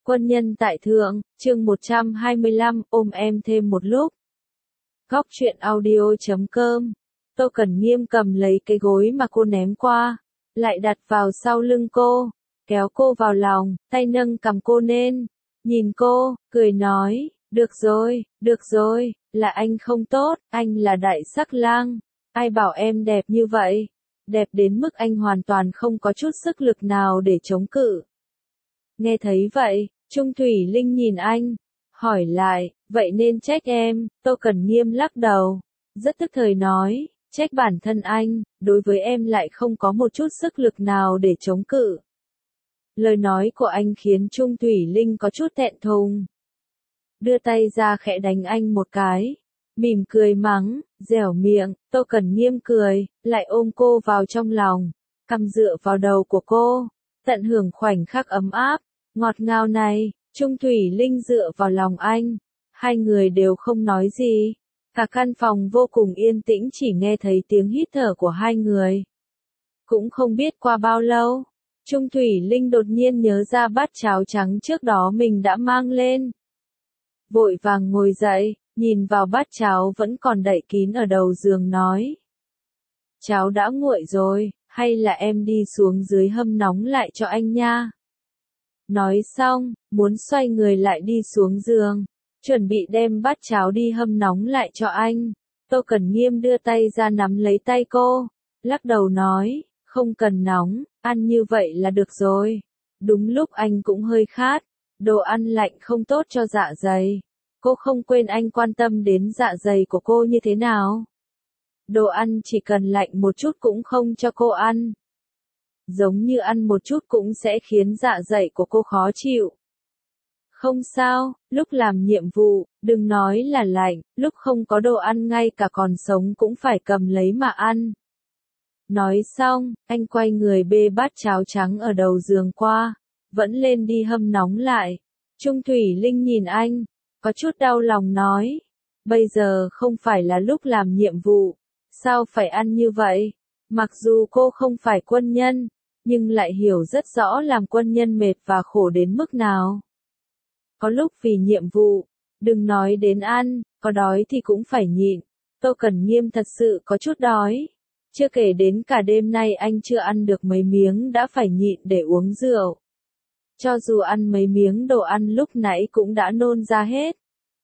Quân nhân tại thượng, chương 125, ôm em thêm một lúc. Góc truyện audio.com. Tô Cẩn Nghiêm cầm lấy cái gối mà cô ném qua, lại đặt vào sau lưng cô, kéo cô vào lòng, tay nâng cầm cô lên, nhìn cô, cười nói, được rồi, là anh không tốt, anh là đại sắc lang, ai bảo em đẹp như vậy, đẹp đến mức anh hoàn toàn không có chút sức lực nào để chống cự. Nghe thấy vậy, Trung Thủy Linh nhìn anh, hỏi lại, vậy nên trách em, Tô Cẩn Nghiêm lắc đầu, rất tức thời nói, trách bản thân anh, đối với em lại không có một chút sức lực nào để chống cự. Lời nói của anh khiến Trung Thủy Linh có chút thẹn thùng. Đưa tay ra khẽ đánh anh một cái, mỉm cười mắng, dẻo miệng, Tô Cẩn Nghiêm cười, lại ôm cô vào trong lòng, cằm dựa vào đầu của cô, tận hưởng khoảnh khắc ấm áp, ngọt ngào này. Trung Thủy Linh dựa vào lòng anh, hai người đều không nói gì, cả căn phòng vô cùng yên tĩnh, chỉ nghe thấy tiếng hít thở của hai người. Cũng không biết qua bao lâu, Trung Thủy Linh đột nhiên nhớ ra bát cháo trắng trước đó mình đã mang lên. Vội vàng ngồi dậy, nhìn vào bát cháo vẫn còn đậy kín ở đầu giường nói. Cháo đã nguội rồi, hay là em đi xuống dưới hâm nóng lại cho anh nha. Nói xong, muốn xoay người lại đi xuống giường, chuẩn bị đem bát cháo đi hâm nóng lại cho anh. Tô Cẩn Nghiêm đưa tay ra nắm lấy tay cô, lắc đầu nói, không cần nóng, ăn như vậy là được rồi. Đúng lúc anh cũng hơi khát, đồ ăn lạnh không tốt cho dạ dày. Cô không quên anh quan tâm đến dạ dày của cô như thế nào. Đồ ăn chỉ cần lạnh một chút cũng không cho cô ăn. Giống như ăn một chút cũng sẽ khiến dạ dày của cô khó chịu. Không sao, lúc làm nhiệm vụ, đừng nói là lạnh, lúc không có đồ ăn ngay cả còn sống cũng phải cầm lấy mà ăn. Nói xong, anh quay người bê bát cháo trắng ở đầu giường qua, vẫn lên đi hâm nóng lại. Trung Thủy Linh nhìn anh, có chút đau lòng nói, bây giờ không phải là lúc làm nhiệm vụ, sao phải ăn như vậy? Mặc dù cô không phải quân nhân, nhưng lại hiểu rất rõ làm quân nhân mệt và khổ đến mức nào. Có lúc vì nhiệm vụ, đừng nói đến ăn, có đói thì cũng phải nhịn. Tô Cẩn Nghiêm thật sự có chút đói. Chưa kể đến cả đêm nay anh chưa ăn được mấy miếng đã phải nhịn để uống rượu. Cho dù ăn mấy miếng đồ ăn lúc nãy cũng đã nôn ra hết.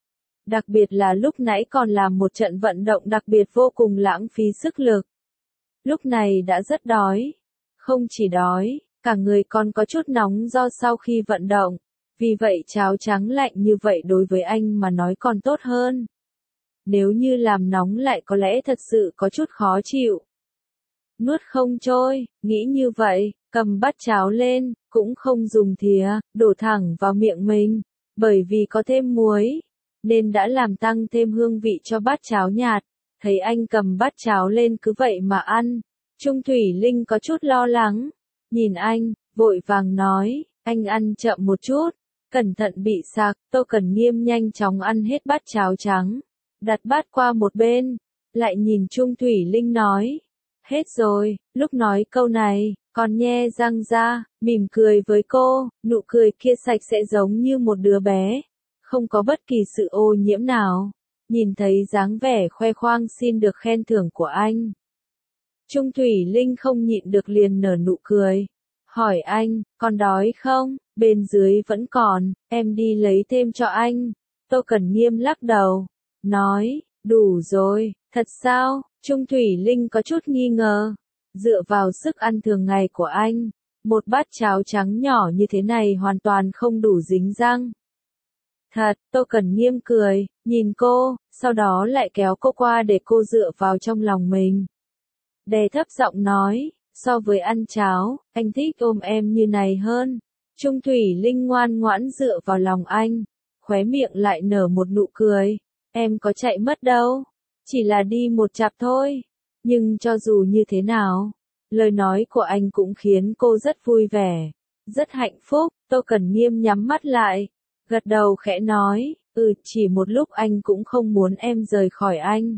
Đặc biệt là lúc nãy còn làm một trận vận động đặc biệt vô cùng lãng phí sức lực. Lúc này đã rất đói. Không chỉ đói, cả người còn có chút nóng do sau khi vận động. Vì vậy cháo trắng lạnh như vậy đối với anh mà nói còn tốt hơn. Nếu như làm nóng lại có lẽ thật sự có chút khó chịu. Nuốt không trôi, nghĩ như vậy, cầm bát cháo lên, cũng không dùng thìa, đổ thẳng vào miệng mình. Bởi vì có thêm muối, nên đã làm tăng thêm hương vị cho bát cháo nhạt. Thấy anh cầm bát cháo lên cứ vậy mà ăn. Trung Thủy Linh có chút lo lắng, nhìn anh, vội vàng nói, anh ăn chậm một chút, cẩn thận bị sặc. Tô Cẩn Nghiêm nhanh chóng ăn hết bát cháo trắng, đặt bát qua một bên, lại nhìn Trung Thủy Linh nói, hết rồi. Lúc nói câu này, còn nhe răng ra, mỉm cười với cô, nụ cười kia sạch sẽ giống như một đứa bé, không có bất kỳ sự ô nhiễm nào. Nhìn thấy dáng vẻ khoe khoang xin được khen thưởng của anh, Trung Thủy Linh không nhịn được liền nở nụ cười. Hỏi anh, còn đói không? Bên dưới vẫn còn, em đi lấy thêm cho anh. Tô Cẩn Nghiêm lắc đầu, nói, đủ rồi, thật sao? Trung Thủy Linh có chút nghi ngờ. Dựa vào sức ăn thường ngày của anh, một bát cháo trắng nhỏ như thế này hoàn toàn không đủ dính răng. Thật, Tô Cẩn Nghiêm cười, nhìn cô, sau đó lại kéo cô qua để cô dựa vào trong lòng mình. Đè thấp giọng nói, so với ăn cháo, anh thích ôm em như này hơn. Trung Thủy Linh ngoan ngoãn dựa vào lòng anh, khóe miệng lại nở một nụ cười. Em có chạy mất đâu, chỉ là đi một chặp thôi. Nhưng cho dù như thế nào, lời nói của anh cũng khiến cô rất vui vẻ, rất hạnh phúc. Tô Cẩn Nghiêm nhắm mắt lại, gật đầu khẽ nói, chỉ một lúc anh cũng không muốn em rời khỏi anh.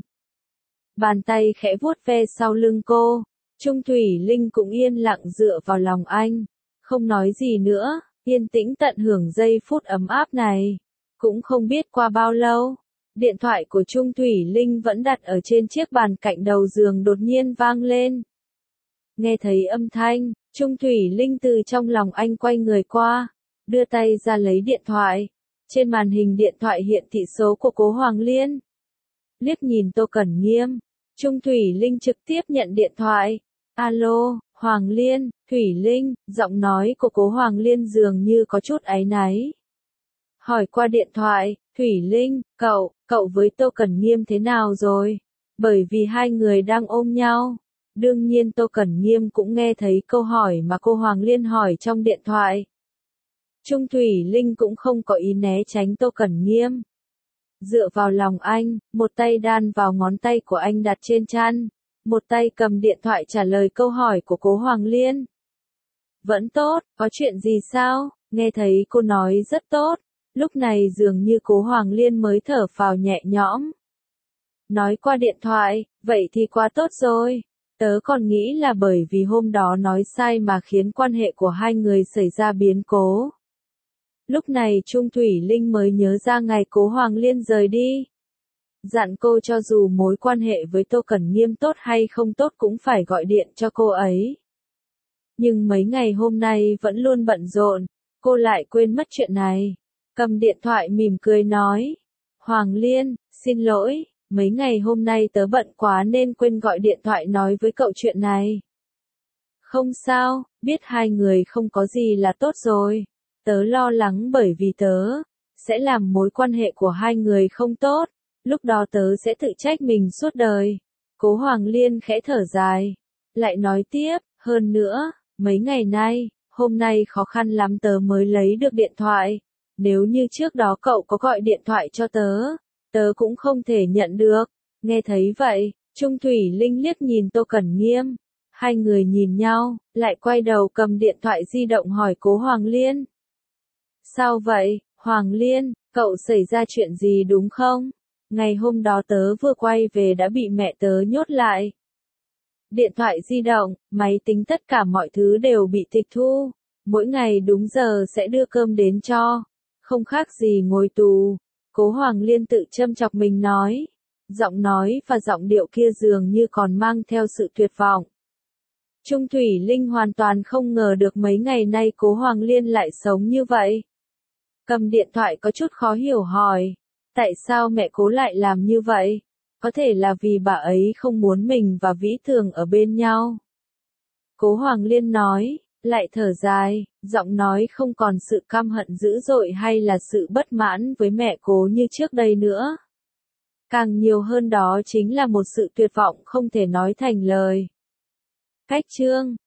Bàn tay khẽ vuốt ve sau lưng cô, Trung Thủy Linh cũng yên lặng dựa vào lòng anh, không nói gì nữa, yên tĩnh tận hưởng giây phút ấm áp này. Cũng không biết qua bao lâu, điện thoại của Trung Thủy Linh vẫn đặt ở trên chiếc bàn cạnh đầu giường đột nhiên vang lên. Nghe thấy âm thanh, Trung Thủy Linh từ trong lòng anh quay người qua, đưa tay ra lấy điện thoại. Trên màn hình điện thoại hiện thị số của Cố Hoàng Liên. Liếc nhìn Tô Cẩn Nghiêm, Trung Thủy Linh trực tiếp nhận điện thoại. Alo, Hoàng Liên, Thủy Linh, giọng nói của Cố Hoàng Liên dường như có chút áy náy. Hỏi qua điện thoại, Thủy Linh, cậu với Tô Cẩn Nghiêm thế nào rồi? Bởi vì hai người đang ôm nhau. Đương nhiên Tô Cẩn Nghiêm cũng nghe thấy câu hỏi mà cô Hoàng Liên hỏi trong điện thoại. Trung Thủy Linh cũng không có ý né tránh Tô Cẩn Nghiêm. Dựa vào lòng anh, một tay đan vào ngón tay của anh đặt trên chăn, một tay cầm điện thoại trả lời câu hỏi của Cố Hoàng Liên. Vẫn tốt, có chuyện gì sao? Nghe thấy cô nói rất tốt, lúc này dường như Cố Hoàng Liên mới thở phào nhẹ nhõm. Nói qua điện thoại, vậy thì quá tốt rồi. Tớ còn nghĩ là bởi vì hôm đó nói sai mà khiến quan hệ của hai người xảy ra biến cố. Lúc này Trung Thủy Linh mới nhớ ra ngày Cố Hoàng Liên rời đi. Dặn cô cho dù mối quan hệ với Tô Cẩn Nghiêm tốt hay không tốt cũng phải gọi điện cho cô ấy. Nhưng mấy ngày hôm nay vẫn luôn bận rộn, cô lại quên mất chuyện này. Cầm điện thoại mỉm cười nói. Hoàng Liên, xin lỗi, mấy ngày hôm nay tớ bận quá nên quên gọi điện thoại nói với cậu chuyện này. Không sao, biết hai người không có gì là tốt rồi. Tớ lo lắng bởi vì tớ sẽ làm mối quan hệ của hai người không tốt, lúc đó tớ sẽ tự trách mình suốt đời. Cố Hoàng Liên khẽ thở dài, lại nói tiếp, hơn nữa, mấy ngày nay, hôm nay khó khăn lắm tớ mới lấy được điện thoại. Nếu như trước đó cậu có gọi điện thoại cho tớ, tớ cũng không thể nhận được. Nghe thấy vậy, Trung Thủy Linh liếc nhìn Tô Cẩn Nghiêm. Hai người nhìn nhau, lại quay đầu cầm điện thoại di động hỏi Cố Hoàng Liên. Sao vậy, Hoàng Liên, cậu xảy ra chuyện gì đúng không? Ngày hôm đó tớ vừa quay về đã bị mẹ tớ nhốt lại. Điện thoại di động, máy tính tất cả mọi thứ đều bị tịch thu. Mỗi ngày đúng giờ sẽ đưa cơm đến cho. Không khác gì ngồi tù. Cố Hoàng Liên tự châm chọc mình nói. Giọng nói và giọng điệu kia dường như còn mang theo sự tuyệt vọng. Trung Thủy Linh hoàn toàn không ngờ được mấy ngày nay Cố Hoàng Liên lại sống như vậy. Cầm điện thoại có chút khó hiểu hỏi. Tại sao mẹ Cố lại làm như vậy? Có thể là vì bà ấy không muốn mình và Vĩ Thường ở bên nhau. Cố Hoàng Liên nói, lại thở dài, giọng nói không còn sự căm hận dữ dội hay là sự bất mãn với mẹ Cố như trước đây nữa. Càng nhiều hơn đó chính là một sự tuyệt vọng không thể nói thành lời. Cách chương